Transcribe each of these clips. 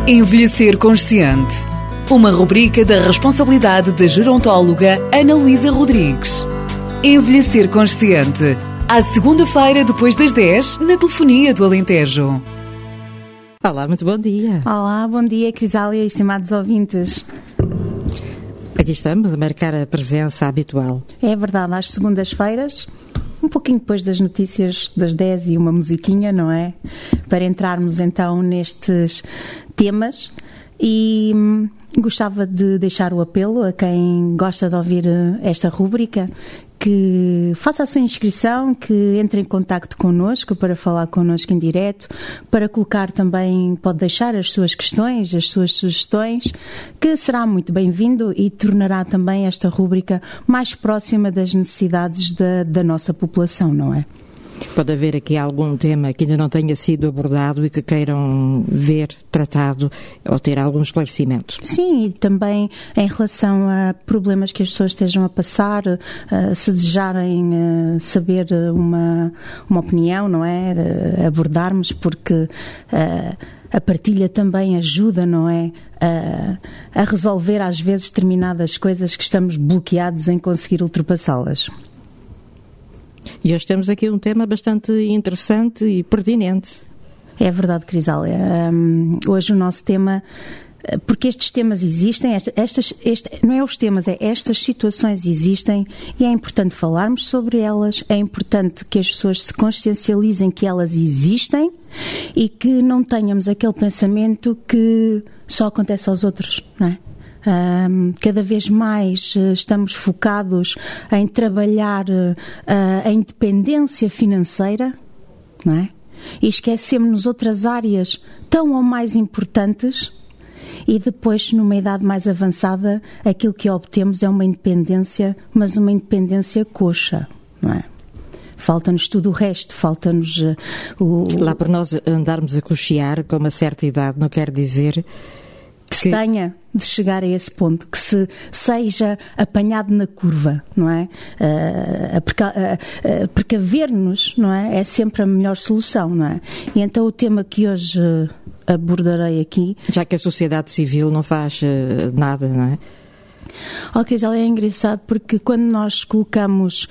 Envelhecer Consciente. Uma rubrica da responsabilidade da gerontóloga Ana Luísa Rodrigues. Envelhecer Consciente. À segunda-feira, depois das 10, na Telefonia do Alentejo. Olá, muito bom dia. Olá, bom dia, Crisália e estimados ouvintes. Aqui estamos a marcar a presença habitual. É verdade, às segundas-feiras, um pouquinho depois das notícias das 10 e uma musiquinha, não é? Para entrarmos então nestes temas e gostava de deixar o apelo a quem gosta de ouvir esta rúbrica que faça a sua inscrição, que entre em contacto connosco para falar connosco em direto, para colocar também, pode deixar as suas questões, as suas sugestões, que será muito bem-vindo e tornará também esta rúbrica mais próxima das necessidades da nossa população, não é? Pode haver aqui algum tema que ainda não tenha sido abordado e que queiram ver tratado ou ter algum esclarecimento. Sim, e também em relação a problemas que as pessoas estejam a passar, se desejarem saber uma opinião, não é? Abordarmos, porque a partilha também ajuda, não é? A resolver às vezes determinadas coisas que estamos bloqueados em conseguir ultrapassá-las. E hoje temos aqui um tema bastante interessante e pertinente. É verdade, Crisália. Hoje o nosso tema, porque estes temas existem, não é os temas, é estas situações existem e é importante falarmos sobre elas, é importante que as pessoas se consciencializem que elas existem e que não tenhamos aquele pensamento que só acontece aos outros, não é? Cada vez mais estamos focados em trabalhar a independência financeira, não é? E esquecemos-nos outras áreas tão ou mais importantes e depois, numa idade mais avançada, aquilo que obtemos é uma independência, mas uma independência coxa, não é? Falta-nos tudo o resto, falta-nos Lá por nós andarmos a cochear com uma certa idade, não quer dizer que se tenha de chegar a esse ponto, que se seja apanhado na curva, não é? Precaver-nos, não é? É sempre a melhor solução, não é? E então o tema que hoje abordarei aqui... Já que a sociedade civil não faz nada, não é? Crisália, é engraçado porque quando nós colocamos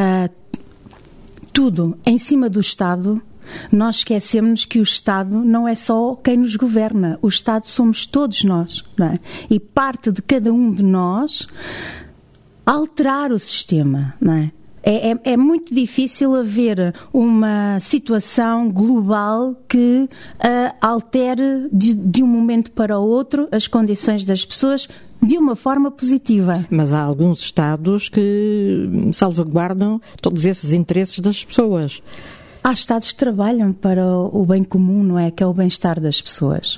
tudo em cima do Estado, nós esquecemos que o Estado não é só quem nos governa, o Estado somos todos nós, não é? E parte de cada um de nós alterar o sistema, não é? É muito difícil haver uma situação global que altere de um momento para o outro as condições das pessoas de uma forma positiva. Mas há alguns Estados que salvaguardam todos esses interesses das pessoas. Há Estados que trabalham para o bem comum, não é? Que é o bem-estar das pessoas.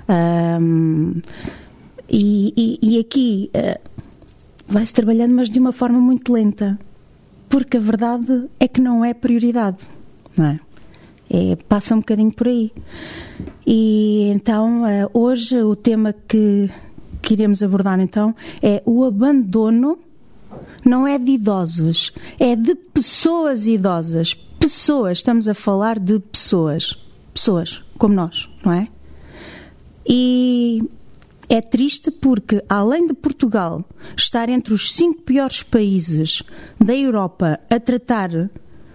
E aqui vai-se trabalhando, mas de uma forma muito lenta. Porque a verdade é que não é prioridade, não é? Passa um bocadinho por aí. E então, hoje, o tema que iremos abordar então é o abandono, não é de idosos, é de pessoas idosas. Pessoas, estamos a falar de pessoas como nós, não é? E é triste porque, além de Portugal estar entre os 5 piores países da Europa a tratar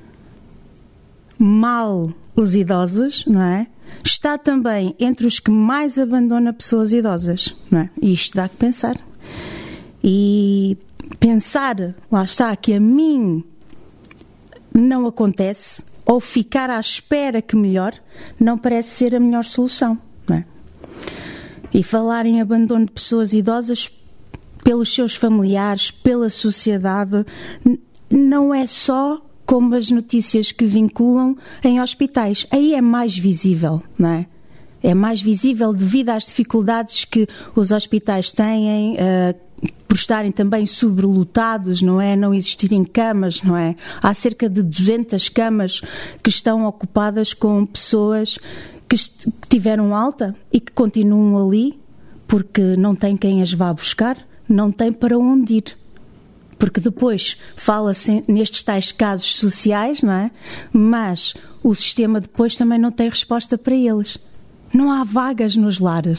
mal os idosos, não é? Está também entre os que mais abandona pessoas idosas, não é? E isto dá que pensar. E pensar, lá está, que a mim não acontece, ou ficar à espera que melhore, não parece ser a melhor solução, não é? E falar em abandono de pessoas idosas pelos seus familiares, pela sociedade, não é só como as notícias que vinculam em hospitais. Aí é mais visível, não é? É mais visível devido às dificuldades que os hospitais têm, por estarem também sobrelotados, não é? Não existirem camas, não é? Há cerca de 200 camas que estão ocupadas com pessoas que tiveram alta e que continuam ali porque não tem quem as vá buscar, não tem para onde ir. Porque depois fala-se nestes tais casos sociais, não é? Mas o sistema depois também não tem resposta para eles. Não há vagas nos lares,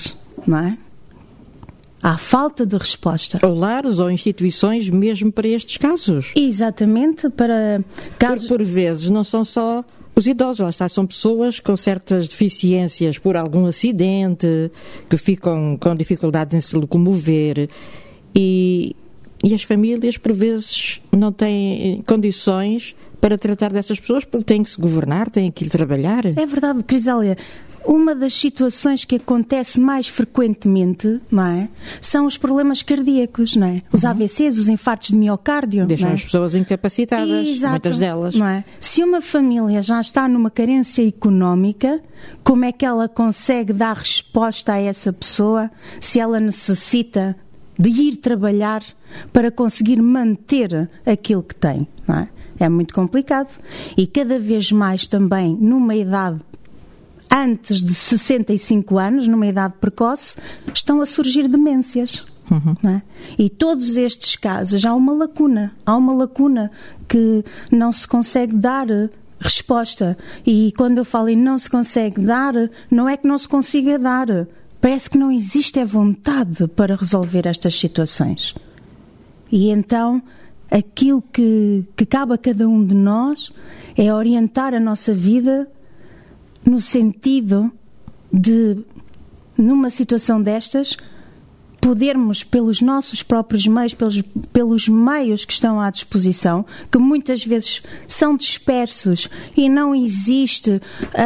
não é? Há falta de resposta. Ou lares ou instituições mesmo para estes casos. Exatamente, para casos... Por vezes não são só os idosos, lá está, são pessoas com certas deficiências por algum acidente, que ficam com dificuldades em se locomover e as famílias por vezes não têm condições para tratar dessas pessoas porque têm que se governar, têm que ir trabalhar. É verdade, Crisália. Uma das situações que acontece mais frequentemente, não é? São os problemas cardíacos, não é? Os AVCs, os infartos de miocárdio. Deixam não é? as pessoas incapacitadas, Exato, muitas delas. Não é? Se uma família já está numa carência económica, como é que ela consegue dar resposta a essa pessoa se ela necessita de ir trabalhar para conseguir manter aquilo que tem, não é? É muito complicado. E cada vez mais também, numa idade antes de 65 anos, numa idade precoce, estão a surgir demências. Não é? E todos estes casos, há uma lacuna que não se consegue dar resposta. E quando eu falo em não se consegue dar, não é que não se consiga dar. Parece que não existe a vontade para resolver estas situações. E então, aquilo que cabe a cada um de nós é orientar a nossa vida no sentido de, numa situação destas, podermos, pelos nossos próprios meios, pelos meios que estão à disposição, que muitas vezes são dispersos e não existe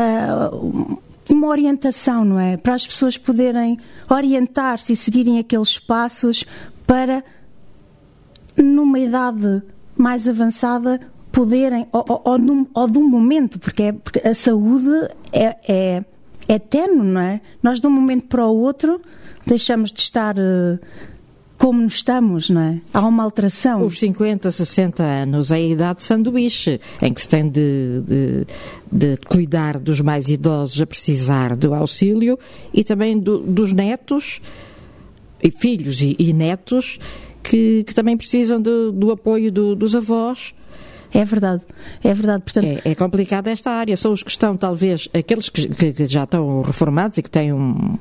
uma orientação, não é? Para as pessoas poderem orientar-se e seguirem aqueles passos para, numa idade mais avançada, poderem, ou de um momento, porque a saúde é eterno, não é? Nós de um momento para o outro deixamos de estar como estamos, não é? Há uma alteração. Os 50, 60 anos é a idade de sanduíche, em que se tem de cuidar dos mais idosos a precisar do auxílio e também dos netos, e filhos e netos, que também precisam do apoio dos avós. É verdade. Portanto, é complicada esta área. São os que estão, talvez, aqueles que já estão reformados e que têm um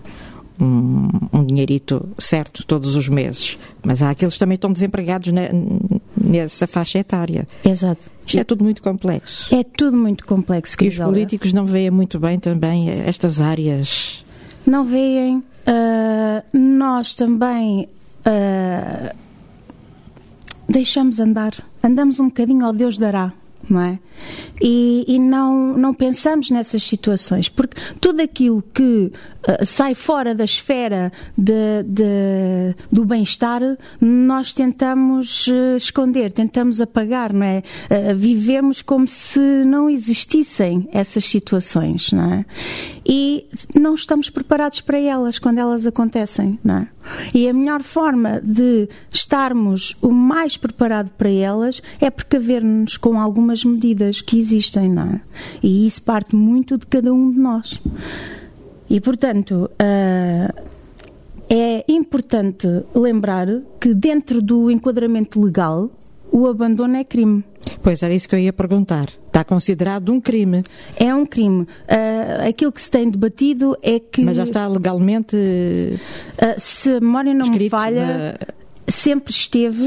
dinheirito certo todos os meses. Mas há aqueles que também estão desempregados nessa faixa etária. Exato. Isto é tudo muito complexo. É tudo muito complexo. E os políticos não veem muito bem também estas áreas. Não veem. Nós também deixamos andamos um bocadinho ao Deus dará, não é? E não pensamos nessas situações, porque tudo aquilo que sai fora da esfera do bem-estar, nós tentamos esconder, tentamos apagar, não é? Vivemos como se não existissem essas situações, não é? E não estamos preparados para elas quando elas acontecem, não é? E a melhor forma de estarmos o mais preparado para elas é precaver-nos com algumas medidas que existem, não é? E isso parte muito de cada um de nós. E, portanto, é importante lembrar que dentro do enquadramento legal o abandono é crime. Pois, era isso que eu ia perguntar. Está considerado um crime? É um crime. Aquilo que se tem debatido é que... Mas já está legalmente... se a memória não me falha... Sempre esteve,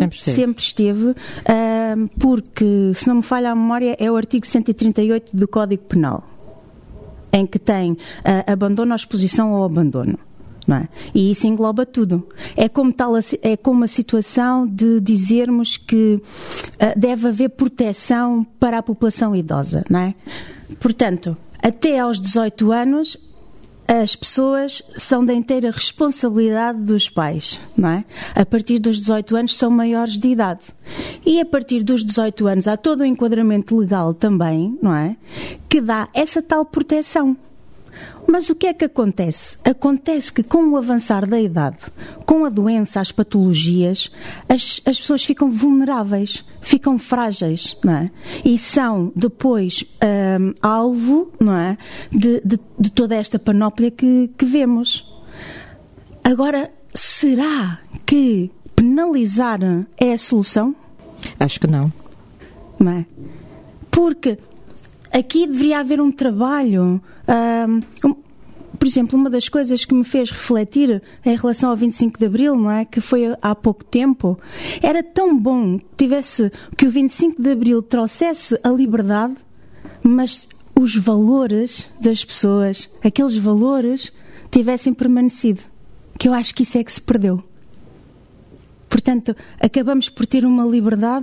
porque, se não me falha a memória, é o artigo 138 do Código Penal, em que tem abandono ou exposição ao abandono. Não é? E isso engloba tudo. É como a situação de dizermos que deve haver proteção para a população idosa, não é? Portanto, até aos 18 anos, as pessoas são da inteira responsabilidade dos pais, não é? A partir dos 18 anos são maiores de idade. E a partir dos 18 anos há todo o enquadramento legal também, não é? Que dá essa tal proteção. Mas o que é que acontece? Acontece que com o avançar da idade, com a doença, as patologias, as pessoas ficam vulneráveis, ficam frágeis, não é? E são depois alvo, não é? De toda esta panóplia que vemos. Agora, será que penalizar é a solução? Acho que não. Não é? Porque aqui deveria haver um trabalho por exemplo, uma das coisas que me fez refletir em relação ao 25 de Abril, não é? Que foi há pouco tempo, era tão bom que o 25 de Abril trouxesse a liberdade, mas os valores das pessoas, aqueles valores, tivessem permanecido. Que eu acho que isso é que se perdeu. Portanto, acabamos por ter uma liberdade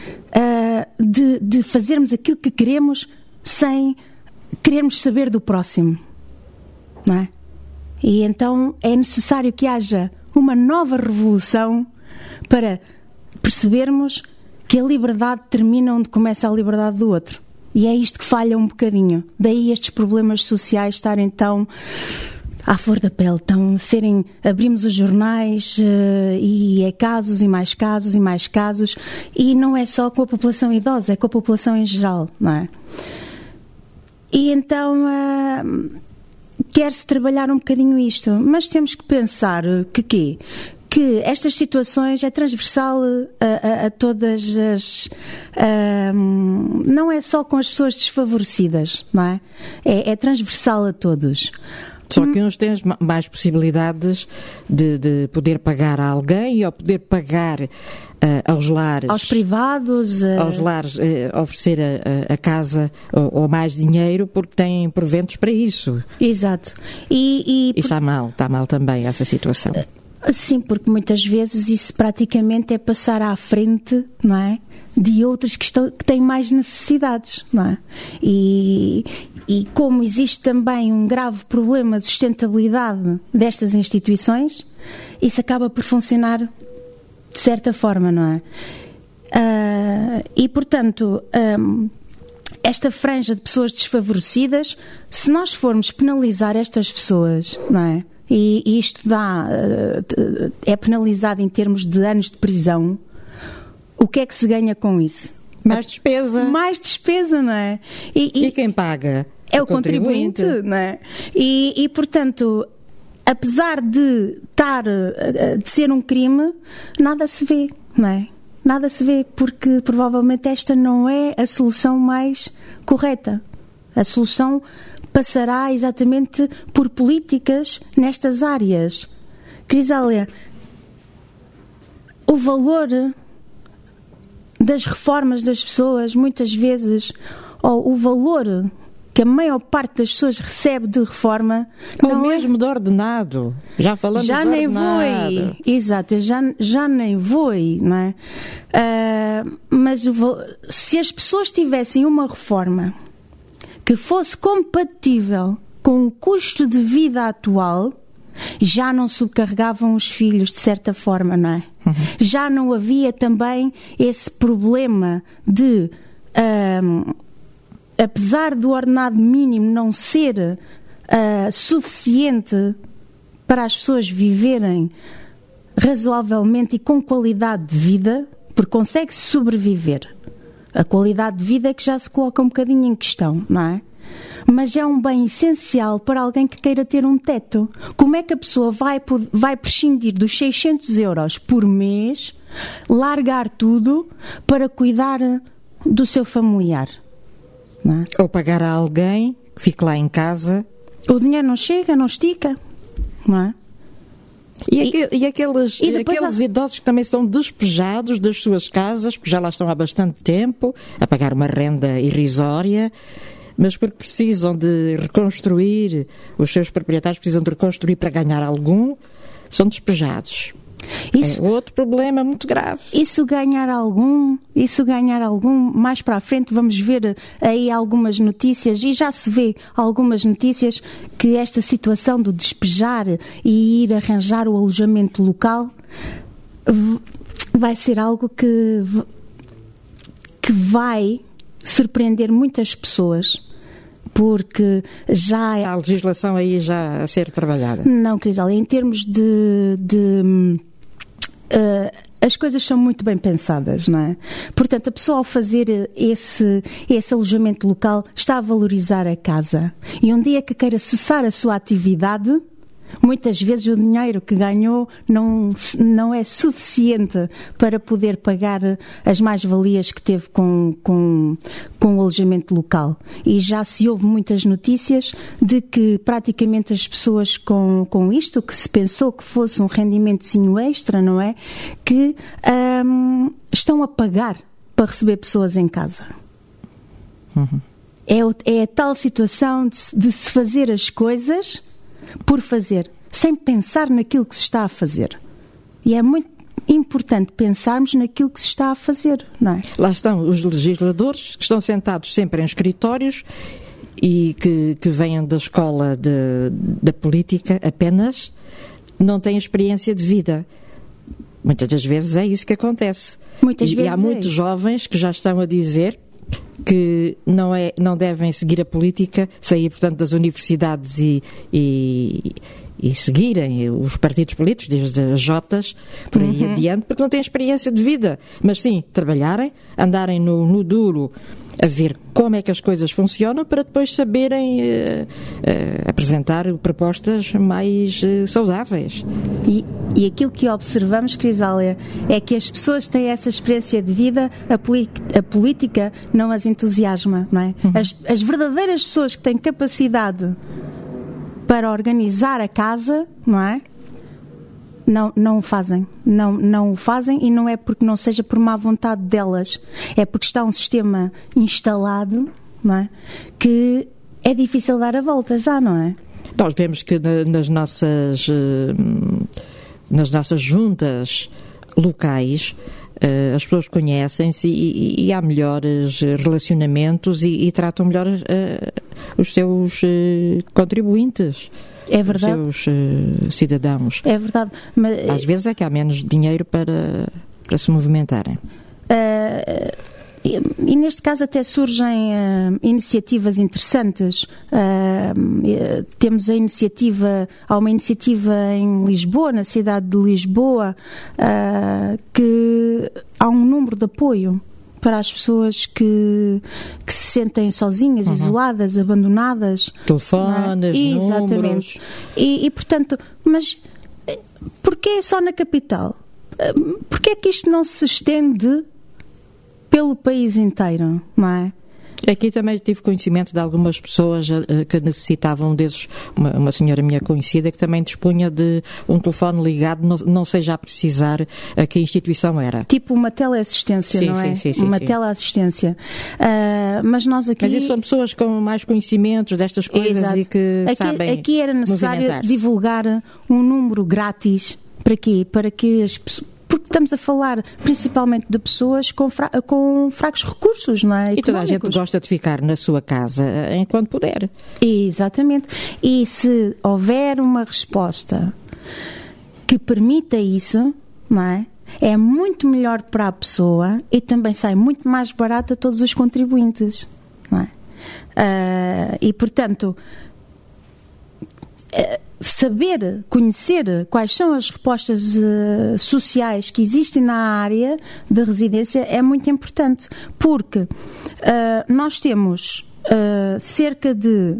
de fazermos aquilo que queremos sem querermos saber do próximo. Não é? E então é necessário que haja uma nova revolução para percebermos que a liberdade termina onde começa a liberdade do outro. E é isto que falha um bocadinho. Daí estes problemas sociais estarem tão à flor da pele, abrimos os jornais e é casos e mais casos e mais casos, e não é só com a população idosa, é com a população em geral, não é? E então quer-se trabalhar um bocadinho isto, mas temos que pensar que estas situações é transversal a todas as... não é só com as pessoas desfavorecidas, não é? É transversal a todos. Só que uns têm mais possibilidades de poder pagar a alguém ou poder pagar aos lares... Aos privados... Aos lares, oferecer a casa ou mais dinheiro porque têm proventos para isso. Exato. E está mal também essa situação. Sim, porque muitas vezes isso praticamente é passar à frente, não é? De outros que têm mais necessidades, não é? E como existe também um grave problema de sustentabilidade destas instituições, isso acaba por funcionar de certa forma, não é? E, portanto, esta franja de pessoas desfavorecidas, se nós formos penalizar estas pessoas, não é? E isto é penalizado em termos de anos de prisão, o que é que se ganha com isso? Mais despesa. Mais despesa, não é? E quem paga? É o contribuinte, não é? E, portanto, apesar de ser um crime, nada se vê, não é? Nada se vê, porque provavelmente esta não é a solução mais correta. A solução passará exatamente por políticas nestas áreas. Crisália, o valor das reformas das pessoas, muitas vezes, ou o valor que a maior parte das pessoas recebe de reforma... Ou mesmo de ordenado. Já falamos de ordenado. Exato, já nem vou aí, não é? Mas se as pessoas tivessem uma reforma que fosse compatível com o custo de vida atual, já não subcarregavam os filhos de certa forma, não é? Uhum. Já não havia também esse problema de, apesar do ordenado mínimo não ser suficiente para as pessoas viverem razoavelmente e com qualidade de vida, porque consegue-se sobreviver. A qualidade de vida é que já se coloca um bocadinho em questão, não é? Mas é um bem essencial para alguém que queira ter um teto. Como é que a pessoa vai prescindir dos 600 euros por mês, largar tudo para cuidar do seu familiar? Não é? Ou pagar a alguém que fique lá em casa. O dinheiro não chega, não estica, não é? E aqueles idosos que também são despejados das suas casas, porque já lá estão há bastante tempo, a pagar uma renda irrisória, mas porque precisam de reconstruir, os seus proprietários precisam de reconstruir para ganhar algum, são despejados. Isso, é outro problema muito grave. Isso ganhar algum, mais para a frente vamos ver aí algumas notícias, e já se vê algumas notícias que esta situação do despejar e ir arranjar o alojamento local vai ser algo que vai surpreender muitas pessoas, porque já... Há a legislação aí já a ser trabalhada. Não, Crisália, em termos as coisas são muito bem pensadas, não é? Portanto, a pessoa ao fazer esse alojamento local está a valorizar a casa. E um dia que queira cessar a sua atividade, Muitas vezes o dinheiro que ganhou não é suficiente para poder pagar as mais-valias que teve com o alojamento local. E já se houve muitas notícias de que praticamente as pessoas com isto, que se pensou que fosse um rendimentozinho extra, não é? Que estão a pagar para receber pessoas em casa. Uhum. É a tal situação de se fazer as coisas por fazer, sem pensar naquilo que se está a fazer. E é muito importante pensarmos naquilo que se está a fazer, não é? Lá estão os legisladores, que estão sentados sempre em escritórios e que vêm da escola da política apenas, não têm experiência de vida. Muitas das vezes é isso que acontece. E há muitos jovens que já estão a dizer que não devem seguir a política, sair, portanto, das universidades e seguirem os partidos políticos, desde as Jotas, por aí adiante, porque não têm experiência de vida. Mas sim, trabalharem, andarem no duro, a ver como é que as coisas funcionam, para depois saberem apresentar propostas mais saudáveis. E aquilo que observamos, Crisália, é que as pessoas têm essa experiência de vida, a política não as entusiasma, não é? As verdadeiras pessoas que têm capacidade para organizar a casa, não é? Não o fazem. Não o fazem, e não é porque não seja por má vontade delas. É porque está um sistema instalado, não é? Que é difícil dar a volta já, não é? Nós vemos que nas nossas juntas locais as pessoas conhecem-se e há melhores relacionamentos e tratam melhor os seus contribuintes. É verdade. Os seus cidadãos. É verdade. Mas às vezes é que há menos dinheiro para se movimentarem. E neste caso até surgem iniciativas interessantes. Temos há uma iniciativa em Lisboa, na cidade de Lisboa, que há um número de apoio para as pessoas que se sentem sozinhas, isoladas, abandonadas. Telefones, exatamente. Números. E portanto, mas porquê só na capital? Porquê é que isto não se estende pelo país inteiro, não é? Aqui também tive conhecimento de algumas pessoas que necessitavam desses, uma senhora minha conhecida que também dispunha de um telefone ligado, não sei já precisar a que instituição era. Tipo uma teleassistência, sim, não é? Sim, uma teleassistência. Mas nós aqui... Mas isso são pessoas com mais conhecimentos destas coisas. Exato. E que sabem aqui era necessário divulgar um número grátis. Para quê? Para que as pessoas... Porque estamos a falar principalmente de pessoas com fracos recursos, não é? E toda a gente gosta de ficar na sua casa enquanto puder. Exatamente. E se houver uma resposta que permita isso, não é? É muito melhor para a pessoa e também sai muito mais barato a todos os contribuintes, não é? E, portanto... conhecer quais são as respostas sociais que existem na área da residência é muito importante, porque nós temos cerca de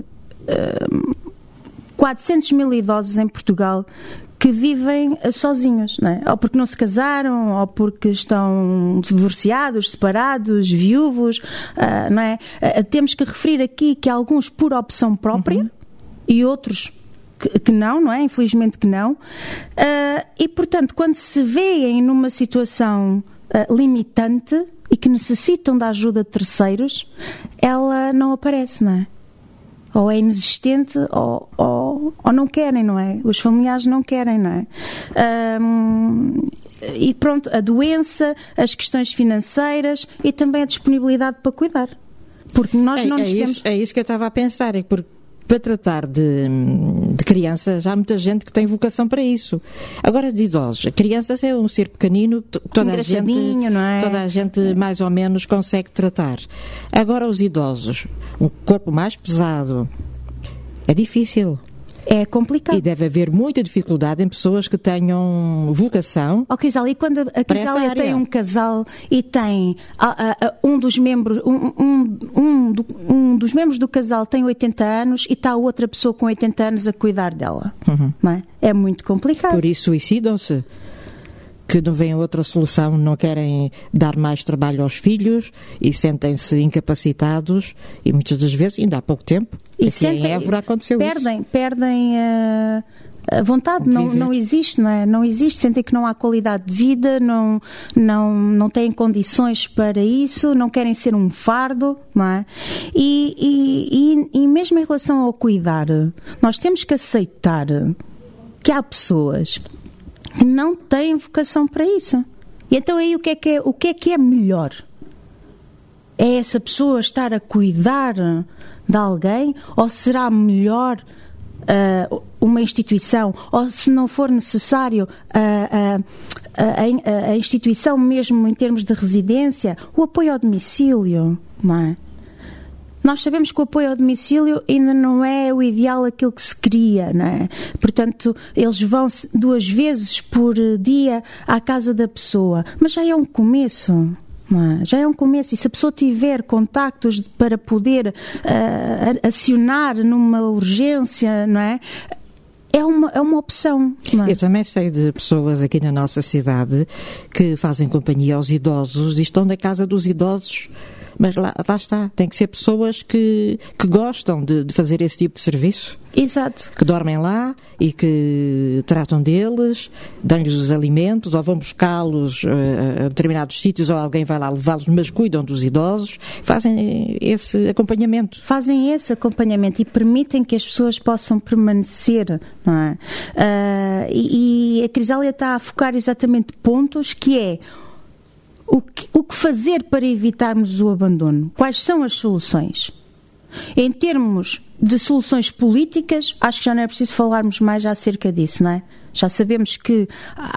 400 mil idosos em Portugal que vivem sozinhos, não é? Ou porque não se casaram, ou porque estão divorciados, separados, viúvos, não é? Temos que referir aqui que alguns por opção própria e outros que não é? Infelizmente que não. E, portanto, quando se vêem numa situação limitante e que necessitam da ajuda de terceiros, ela não aparece, não é? Ou é inexistente ou não querem, não é? Os familiares não querem, não é? E pronto, a doença, as questões financeiras e também a disponibilidade para cuidar. Porque nós não nos temos... É isso que eu estava a pensar, é porque para tratar de crianças, há muita gente que tem vocação para isso. Agora, de idosos, crianças é um ser pequenino, toda a gente mais ou menos consegue tratar. Agora, os idosos, um corpo mais pesado, é difícil. É complicado. E deve haver muita dificuldade em pessoas que tenham vocação. Oh, Crisália, e quando a Crisália tem um casal e tem um dos membros dos membros do casal tem 80 anos e está outra pessoa com 80 anos a cuidar dela, não é? É muito complicado. Por isso suicidam-se, que não veem outra solução, não querem dar mais trabalho aos filhos e sentem-se incapacitados, e muitas das vezes, ainda há pouco tempo, e aqui em Évora aconteceu isso. Perdem a vontade, não existe, não é? Não existe, sentem que não há qualidade de vida, não têm condições para isso, não querem ser um fardo, não é? E mesmo em relação ao cuidar, nós temos que aceitar que há pessoas que não têm vocação para isso. E então aí o que é é melhor? É essa pessoa estar a cuidar de alguém, ou será melhor uma instituição, ou se não for necessário a instituição mesmo em termos de residência, o apoio ao domicílio, não é? Nós sabemos que o apoio ao domicílio ainda não é o ideal, aquilo que se queria, não é? Portanto, eles vão 2 vezes por dia à casa da pessoa, mas já é um começo. Não é? Já é um começo, e se a pessoa tiver contactos para poder acionar numa urgência, não é? É uma opção. Não é? Eu também sei de pessoas aqui na nossa cidade que fazem companhia aos idosos e estão na casa dos idosos. Mas lá está, tem que ser pessoas que gostam de fazer esse tipo de serviço. Exato. Que dormem lá e que tratam deles, dão-lhes os alimentos, ou vão buscá-los a determinados sítios, ou alguém vai lá levá-los, mas cuidam dos idosos, fazem esse acompanhamento. Fazem esse acompanhamento e permitem que as pessoas possam permanecer, não é? E a Crisália está a focar exatamente pontos que é o que fazer para evitarmos o abandono? Quais são as soluções? Em termos de soluções políticas, acho que já não é preciso falarmos mais acerca disso, não é? Já sabemos que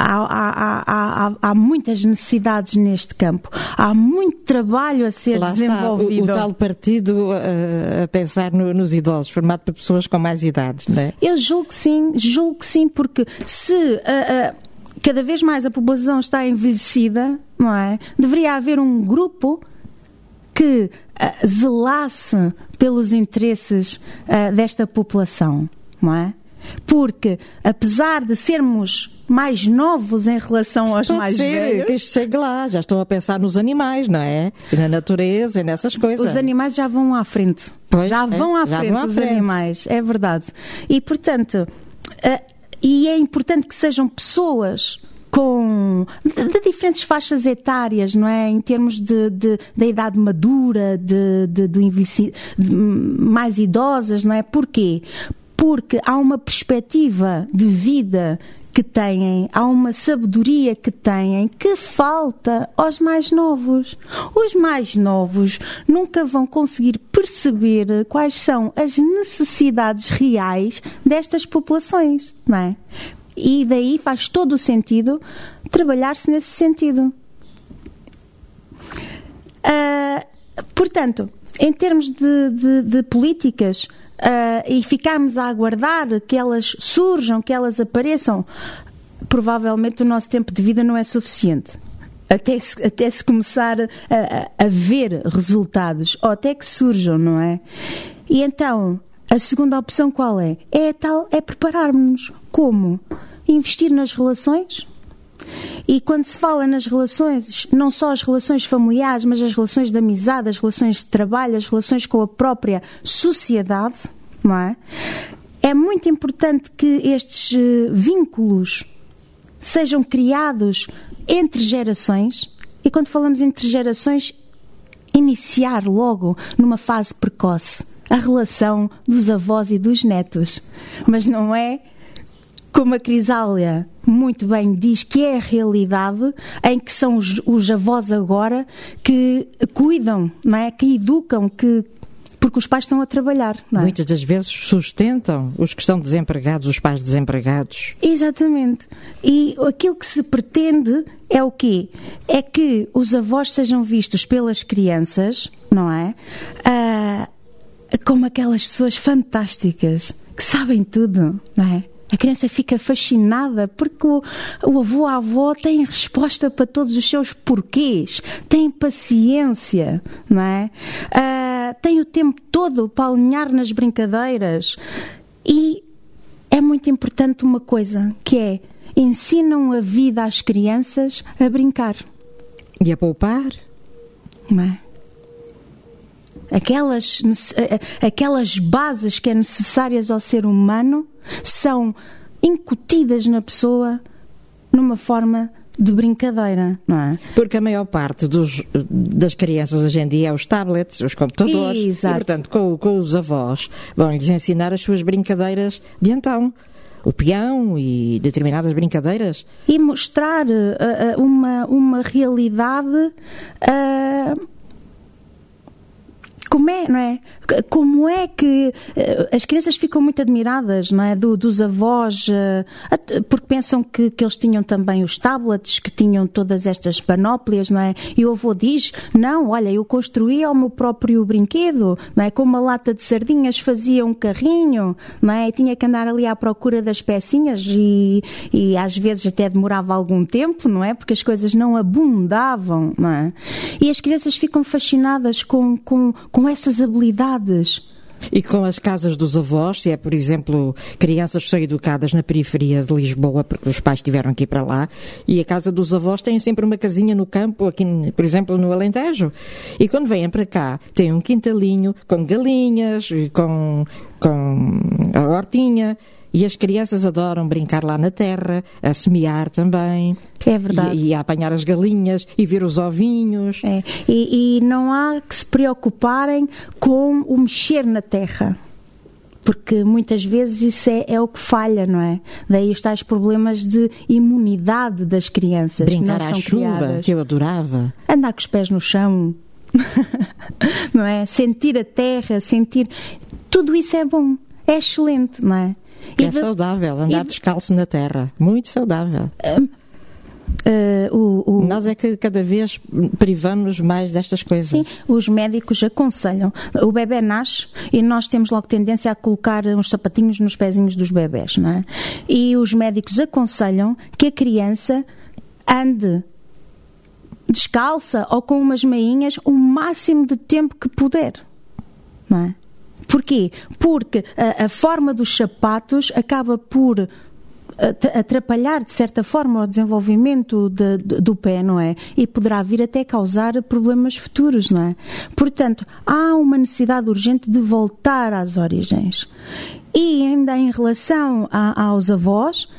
há muitas necessidades neste campo. Há muito trabalho a ser desenvolvido. Está o tal partido a pensar nos idosos, formado por pessoas com mais idades, não é? Eu julgo que sim, porque se cada vez mais a população está envelhecida, não é? Deveria haver um grupo que zelasse pelos interesses desta população, não é? Porque, apesar de sermos mais novos em relação aos mais velhos... que isto chegue lá, já estão a pensar nos animais, não é? E na natureza e nessas coisas. Os animais já vão à frente. Pois, já vão à frente os animais, é verdade. E, portanto... E é importante que sejam pessoas de diferentes faixas etárias, não é? Em termos da idade madura, do envelhecimento, mais idosas, não é? Porquê? Porque há uma perspectiva de vida que têm, há uma sabedoria que têm que falta aos mais novos. Os mais novos nunca vão conseguir perceber quais são as necessidades reais destas populações, não é? E daí faz todo o sentido trabalhar-se nesse sentido. Portanto, em termos de políticas, e ficarmos a aguardar que elas surjam, que elas apareçam, provavelmente o nosso tempo de vida não é suficiente. Até se começar a ver resultados, ou até que surjam, não é? E então, a segunda opção qual é? É prepararmos-nos. Como? Investir nas relações. E quando se fala nas relações, não só as relações familiares, mas as relações de amizade, as relações de trabalho, as relações com a própria sociedade, não é? É muito importante que estes vínculos sejam criados entre gerações. E quando falamos entre gerações, iniciar logo numa fase precoce a relação dos avós e dos netos. Mas não é como a Crisália muito bem diz que é a realidade, em que são os avós agora que cuidam, não é? Que educam, porque os pais estão a trabalhar, não é? Muitas das vezes sustentam os que estão desempregados, os pais desempregados. Exatamente. E aquilo que se pretende é o quê? É que os avós sejam vistos pelas crianças, não é? Como aquelas pessoas fantásticas que sabem tudo, não é? A criança fica fascinada porque o avô, a avó têm resposta para todos os seus porquês, têm paciência, não é? Têm o tempo todo para alinhar nas brincadeiras. E é muito importante uma coisa, que é, ensinam a vida às crianças a brincar. E a poupar. Não é? Aquelas bases que é necessárias ao ser humano são incutidas na pessoa numa forma de brincadeira, não é? Porque a maior parte das crianças hoje em dia é os tablets, os computadores. Exato. E, portanto, com os avós vão-lhes ensinar as suas brincadeiras de então. O peão e determinadas brincadeiras. E mostrar uma realidade... Como é, não é? Como é que as crianças ficam muito admiradas, não é? Dos avós, porque pensam que eles tinham também os tablets, que tinham todas estas panóplias, não é? E o avô diz, não, olha, eu construía o meu próprio brinquedo, não é? Com uma lata de sardinhas fazia um carrinho, não é? E tinha que andar ali à procura das pecinhas e às vezes até demorava algum tempo, não é? Porque as coisas não abundavam, não é? E as crianças ficam fascinadas com essas habilidades. E com as casas dos avós, se é, por exemplo, crianças que são educadas na periferia de Lisboa, porque os pais tiveram que ir para lá, e a casa dos avós tem sempre uma casinha no campo, aqui, por exemplo, no Alentejo. E quando vêm para cá, tem um quintalinho com galinhas, com a hortinha, e as crianças adoram brincar lá na terra, a semear também. É verdade. E a apanhar as galinhas e ver os ovinhos. É. E não há que se preocuparem com o mexer na terra. Porque muitas vezes isso é o que falha, não é? Daí os tais problemas de imunidade das crianças. Brincar não à são chuva, criadas. que eu adorava. Andar com os pés no chão. Não é? Sentir a terra, sentir... Tudo isso é bom. É excelente, não é? É saudável, andar descalço na terra. Muito saudável. Nós é que cada vez privamos mais destas coisas. Sim, os médicos aconselham. O bebê nasce e nós temos logo tendência a colocar uns sapatinhos nos pezinhos dos bebés, não é? E os médicos aconselham que a criança ande descalça ou com umas meinhas o máximo de tempo que puder, não é? Porquê? Porque a forma dos sapatos acaba por atrapalhar, de certa forma, o desenvolvimento do pé, não é? E poderá vir até causar problemas futuros, não é? Portanto, há uma necessidade urgente de voltar às origens. E ainda em relação aos avós,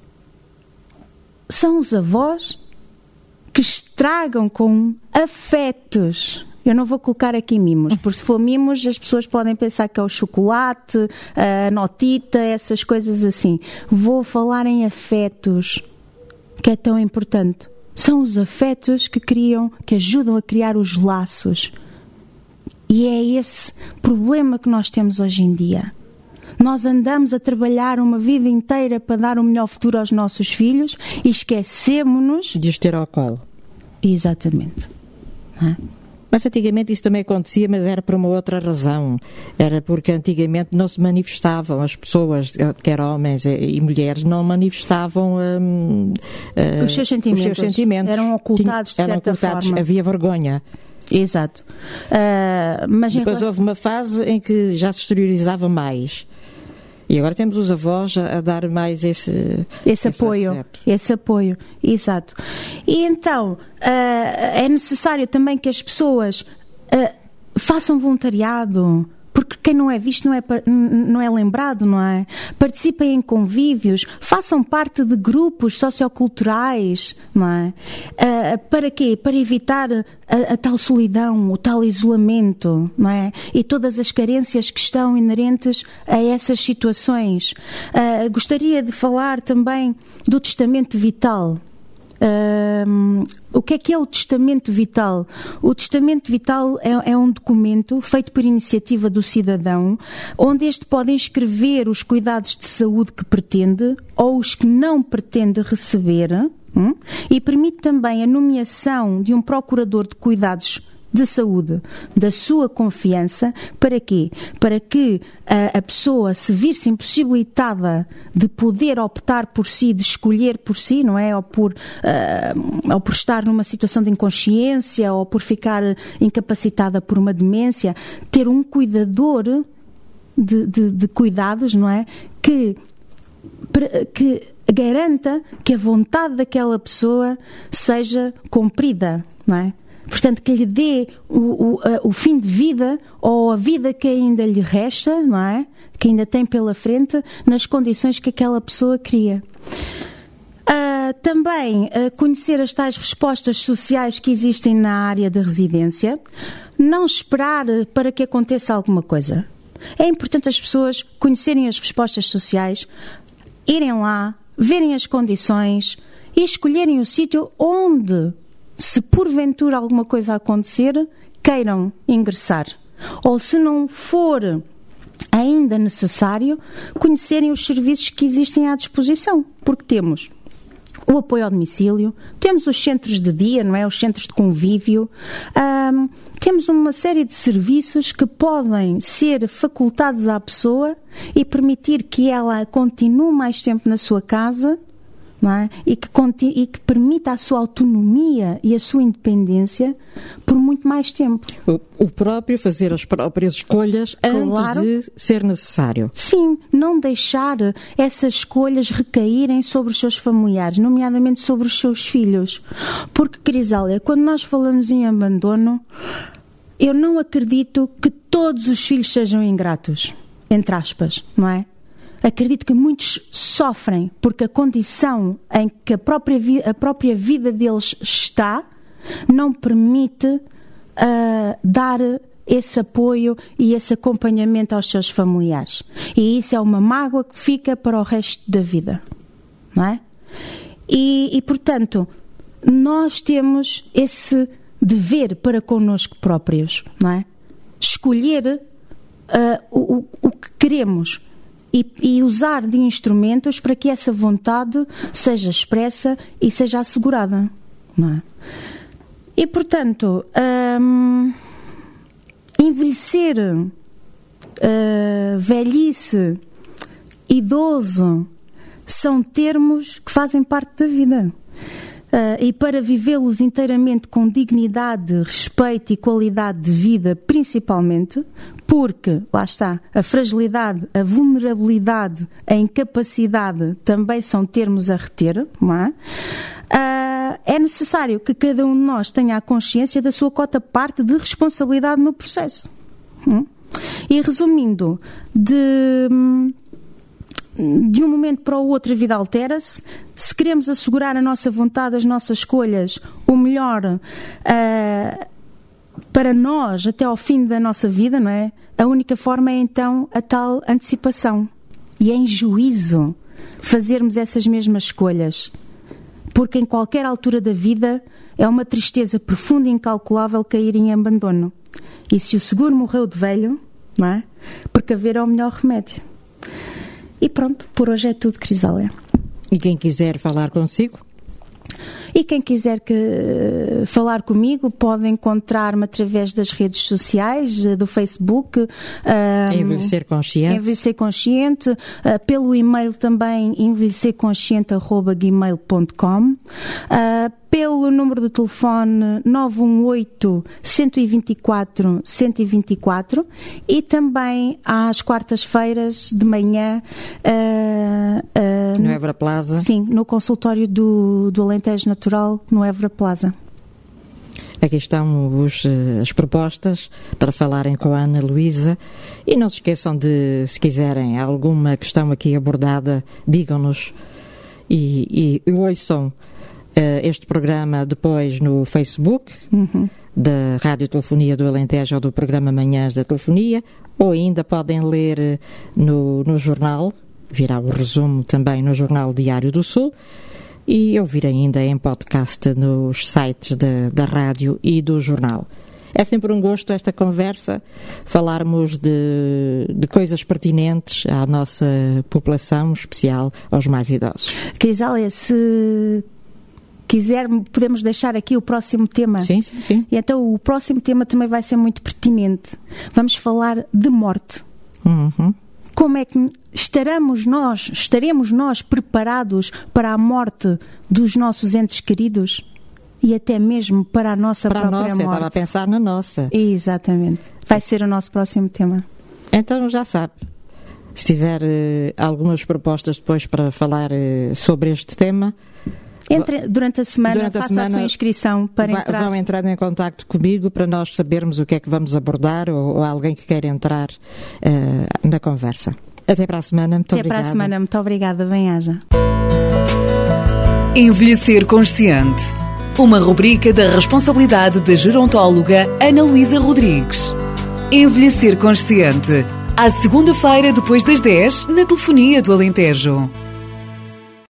são os avós que estragam com afetos. Eu não vou colocar aqui mimos, porque se for mimos as pessoas podem pensar que é o chocolate, a notita, essas coisas assim. Vou falar em afetos, que é tão importante. São os afetos que ajudam a criar os laços. E é esse problema que nós temos hoje em dia. Nós andamos a trabalhar uma vida inteira para dar o melhor futuro aos nossos filhos e esquecemos-nos de os ter ao colo. Exatamente. Não é? Mas antigamente isso também acontecia, mas era por uma outra razão. Era porque antigamente não se manifestavam, as pessoas, quer homens e mulheres, não manifestavam os seus sentimentos. Eram ocultados de certa forma. Havia vergonha. Exato. Mas depois houve uma fase em que já se exteriorizava mais. E agora temos os avós a dar mais esse apoio, exato. E então, é necessário também que as pessoas façam voluntariado, porque quem não é visto não é lembrado, não é? Participem em convívios, façam parte de grupos socioculturais, não é? Para quê? Para evitar a tal solidão, o tal isolamento, não é? E todas as carências que estão inerentes a essas situações. Gostaria de falar também do testamento vital. O que é o testamento vital? O testamento vital é um documento feito por iniciativa do cidadão, onde este pode inscrever os cuidados de saúde que pretende ou os que não pretende receber, e permite também a nomeação de um procurador de cuidados de saúde da sua confiança. Para quê? Para que a pessoa se vir-se impossibilitada de poder optar por si, de escolher por si, não é? Ou por estar numa situação de inconsciência, ou por ficar incapacitada por uma demência, ter um cuidador de cuidados, não é? Que garanta que a vontade daquela pessoa seja cumprida, não é? Portanto, que lhe dê o fim de vida ou a vida que ainda lhe resta, não é? Que ainda tem pela frente, nas condições que aquela pessoa cria. Também conhecer as tais respostas sociais que existem na área de residência. Não esperar para que aconteça alguma coisa. É importante as pessoas conhecerem as respostas sociais, irem lá, verem as condições e escolherem o sítio onde, se porventura alguma coisa acontecer, queiram ingressar. Ou se não for ainda necessário, conhecerem os serviços que existem à disposição. Porque temos o apoio ao domicílio, temos os centros de dia, não é? Os centros de convívio, temos uma série de serviços que podem ser facultados à pessoa e permitir que ela continue mais tempo na sua casa, não é? E que permita a sua autonomia e a sua independência por muito mais tempo. O próprio fazer as próprias escolhas, claro, antes de ser necessário. Sim, não deixar essas escolhas recaírem sobre os seus familiares, nomeadamente sobre os seus filhos. Porque, Crisália, quando nós falamos em abandono, eu não acredito que todos os filhos sejam ingratos, entre aspas, não é? Acredito que muitos sofrem porque a condição em que a própria vida deles está não permite dar esse apoio e esse acompanhamento aos seus familiares. E isso é uma mágoa que fica para o resto da vida, não é? E portanto, nós temos esse dever para connosco próprios, não é? Escolher o que queremos e usar de instrumentos para que essa vontade seja expressa e seja assegurada, não é? E, portanto, envelhecer, velhice, idoso, são termos que fazem parte da vida. E para vivê-los inteiramente com dignidade, respeito e qualidade de vida, principalmente, porque, lá está, a fragilidade, a vulnerabilidade, a incapacidade também são termos a reter, não é? É necessário que cada um de nós tenha a consciência da sua cota-parte de responsabilidade no processo. E resumindo, de um momento para o outro a vida altera-se. Se queremos assegurar a nossa vontade, as nossas escolhas, o melhor para nós até ao fim da nossa vida, não é? A única forma é então a tal antecipação e em juízo fazermos essas mesmas escolhas, porque em qualquer altura da vida é uma tristeza profunda e incalculável cair em abandono. E se o seguro morreu de velho, não é? Precaver é o melhor remédio. E pronto, por hoje é tudo, Crisália. E quem quiser falar consigo? E quem quiser falar comigo pode encontrar-me através das redes sociais, do Facebook. Envelhecer Consciente. Envelhecer Consciente. Pelo e-mail também, envelhecerconsciente@gmail.com. Pelo número do telefone 918-124-124 e também às quartas-feiras de manhã no Évora Plaza. Sim, no consultório do Alentejo Natural, no Évora Plaza. Aqui estão as propostas para falarem com a Ana Luísa e não se esqueçam de, se quiserem alguma questão aqui abordada, digam-nos e ouçam este programa depois no Facebook da Rádio Telefonia do Alentejo ou do programa Manhãs da Telefonia, ou ainda podem ler no jornal, virá o resumo também no Jornal Diário do Sul, e ouvir ainda em podcast nos sites da rádio e do jornal. É sempre um gosto esta conversa, falarmos de coisas pertinentes à nossa população, especial aos mais idosos. Crisália, se quiser, podemos deixar aqui o próximo tema. Sim, sim, sim. E então o próximo tema também vai ser muito pertinente. Vamos falar de morte. Uhum. Como é que estaremos nós preparados para a morte dos nossos entes queridos? E até mesmo para a nossa própria morte. Eu estava a pensar na nossa. Exatamente. Vai ser o nosso próximo tema. Então já sabe. Se tiver algumas propostas depois para falar sobre este tema... Durante a semana, faça a sua inscrição para entrar. Vão entrar em contacto comigo para nós sabermos o que é que vamos abordar ou alguém que queira entrar na conversa. Até para a semana, muito obrigada. Até para a semana, muito obrigada. Bem-aja. Envelhecer Consciente. Uma rubrica da responsabilidade da gerontóloga Ana Luísa Rodrigues. Envelhecer Consciente. À segunda-feira, depois das 10, na Telefonia do Alentejo.